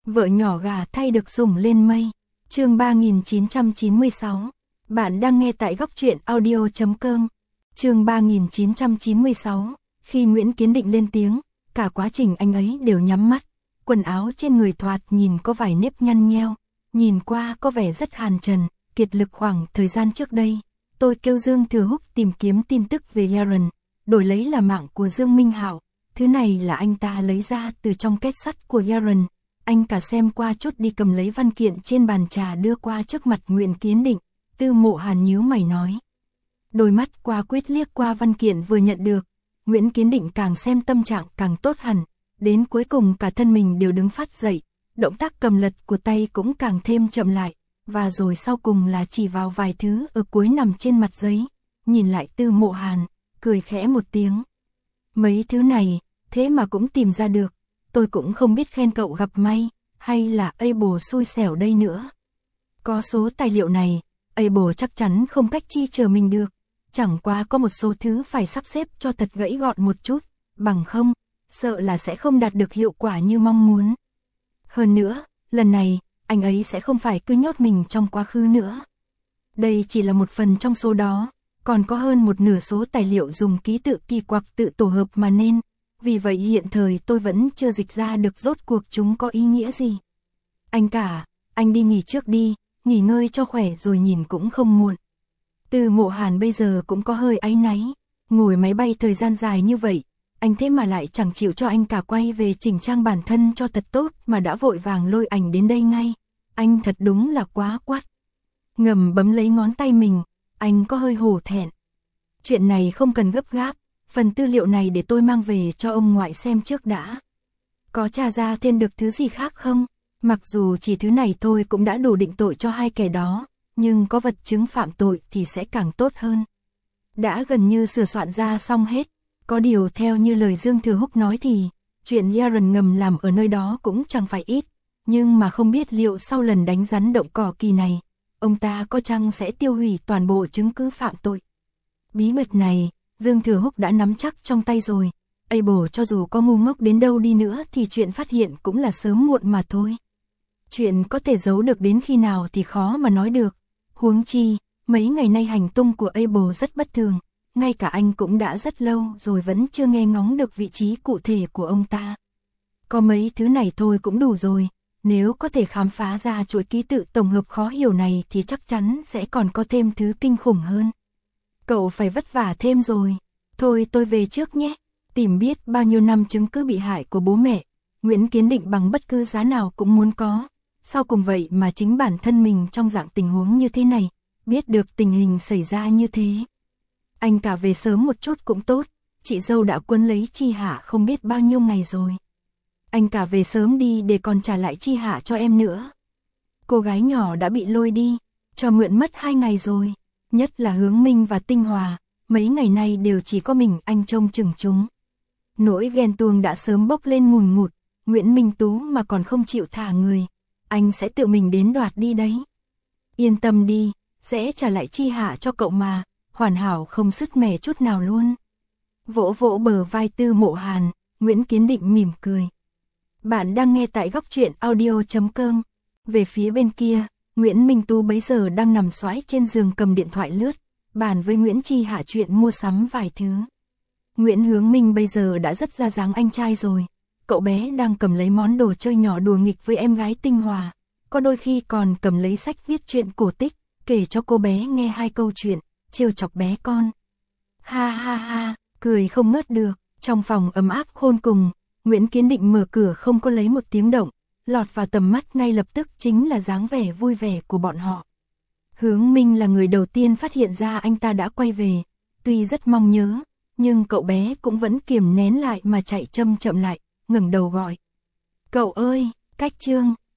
Vợ nhỏ gà thay được sủng lên mây. Chương 3996. Bạn đang nghe tại góc truyện audio.com. Chương 3996. Khi Nguyễn Kiến Định lên tiếng, cả quá trình anh ấy đều nhắm mắt. Quần áo trên người thoạt nhìn có vài nếp nhăn nheo, nhìn qua có vẻ rất hàn trần, kiệt lực. Khoảng thời gian trước đây, tôi kêu Dương Thừa Húc tìm kiếm tin tức về Yaron, đổi lấy là mạng của Dương Minh Hạo. Thứ này là anh ta lấy ra từ trong két sắt của Yaron. Anh cả xem qua chút đi, cầm lấy văn kiện trên bàn trà đưa qua trước mặt Nguyễn Kiến Định. Tư Mộ Hàn nhíu mày nói. Đôi mắt qua quyết liếc qua văn kiện vừa nhận được. Nguyễn Kiến Định càng xem tâm trạng càng tốt hẳn. Đến cuối cùng cả thân mình đều đứng phát dậy. Động tác cầm lật của tay cũng càng thêm chậm lại. Và rồi sau cùng là chỉ vào vài thứ ở cuối nằm trên mặt giấy. Nhìn lại Tư Mộ Hàn, cười khẽ một tiếng. Mấy thứ này, thế mà cũng tìm ra được. Tôi cũng không biết khen cậu gặp may, hay là Abel xui xẻo đây nữa. Có số tài liệu này, Abel chắc chắn không cách chi chờ mình được. Chẳng qua có một số thứ phải sắp xếp cho thật gãy gọn một chút, bằng không, sợ là sẽ không đạt được hiệu quả như mong muốn. Hơn nữa, lần này, anh ấy sẽ không phải cứ nhốt mình trong quá khứ nữa. Đây chỉ là một phần trong số đó, còn có hơn một nửa số tài liệu dùng ký tự kỳ quặc tự tổ hợp mà nên. Vì vậy hiện thời tôi vẫn chưa dịch ra được rốt cuộc chúng có ý nghĩa gì. Anh cả, anh đi nghỉ trước đi, nghỉ ngơi cho khỏe rồi nhìn cũng không muộn. Tư Mộ Hàn bây giờ cũng có hơi áy náy, ngồi máy bay thời gian dài như vậy, anh thế mà lại chẳng chịu cho anh cả quay về chỉnh trang bản thân cho thật tốt mà đã vội vàng lôi ảnh đến đây ngay. Anh thật đúng là quá quắt. Ngầm bấm lấy ngón tay mình, anh có hơi hổ thẹn. Chuyện này không cần gấp gáp. Phần tư liệu này để tôi mang về cho ông ngoại xem trước đã. Có tra ra thêm được thứ gì khác không? Mặc dù chỉ thứ này thôi cũng đã đủ định tội cho hai kẻ đó, nhưng có vật chứng phạm tội thì sẽ càng tốt hơn. Đã gần như sửa soạn ra xong hết. Có điều theo như lời Dương Thừa Húc nói thì, chuyện Yaron ngầm làm ở nơi đó cũng chẳng phải ít. Nhưng mà không biết liệu sau lần đánh rắn động cỏ kỳ này, ông ta có chăng sẽ tiêu hủy toàn bộ chứng cứ phạm tội. Bí mật này, Dương Thừa Húc đã nắm chắc trong tay rồi. Abel cho dù có ngu ngốc đến đâu đi nữa thì chuyện phát hiện cũng là sớm muộn mà thôi. Chuyện có thể giấu được đến khi nào thì khó mà nói được. Huống chi, mấy ngày nay hành tung của Abel rất bất thường. Ngay cả anh cũng đã rất lâu rồi vẫn chưa nghe ngóng được vị trí cụ thể của ông ta. Có mấy thứ này thôi cũng đủ rồi. Nếu có thể khám phá ra chuỗi ký tự tổng hợp khó hiểu này thì chắc chắn sẽ còn có thêm thứ kinh khủng hơn. Cậu phải vất vả thêm rồi. Thôi tôi về trước nhé. Tìm biết bao nhiêu năm chứng cứ bị hại của bố mẹ, Nguyễn Kiến Định bằng bất cứ giá nào cũng muốn có. Sau cùng vậy mà chính bản thân mình trong dạng tình huống như thế này, biết được tình hình xảy ra như thế. Anh cả về sớm một chút cũng tốt, chị dâu đã quấn lấy Chi Hạ không biết bao nhiêu ngày rồi. Anh cả về sớm đi để còn trả lại Chi Hạ cho em nữa. Cô gái nhỏ đã bị lôi đi, cho mượn mất 2 ngày rồi. Nhất là Hướng Minh và Tinh Hòa, mấy ngày nay đều chỉ có mình anh trông chừng chúng. Nỗi ghen tuông đã sớm bốc lên ngùn ngụt, Nguyễn Minh Tú mà còn không chịu thả người, anh sẽ tự mình đến đoạt đi đấy. Yên tâm đi, sẽ trả lại Chi Hạ cho cậu mà, hoàn hảo không sứt mẻ chút nào luôn. Vỗ vỗ bờ vai Tư Mộ Hàn, Nguyễn Kiến Định mỉm cười. Bạn đang nghe tại góc truyện audio.com. Về phía bên kia, Nguyễn Minh Tú bấy giờ đang nằm xoái trên giường cầm điện thoại lướt, bàn với Nguyễn Chi Hạ chuyện mua sắm vài thứ. Nguyễn Hướng Minh bây giờ đã rất ra dáng anh trai rồi, cậu bé đang cầm lấy món đồ chơi nhỏ đùa nghịch với em gái Tinh Hòa, có đôi khi còn cầm lấy sách viết truyện cổ tích, kể cho cô bé nghe 2 câu chuyện, trêu chọc bé con. Ha ha ha, cười không ngớt được, trong phòng ấm áp khôn cùng, Nguyễn Kiến Định mở cửa không có lấy một tiếng động. Lọt vào tầm mắt ngay lập tức chính là dáng vẻ vui vẻ của bọn họ. Hướng Minh là người đầu tiên phát hiện ra anh ta đã quay về, tuy rất mong nhớ, nhưng cậu bé cũng vẫn kiềm nén lại mà chạy chậm lại, ngẩng đầu gọi. Cậu ơi, Cách Trương,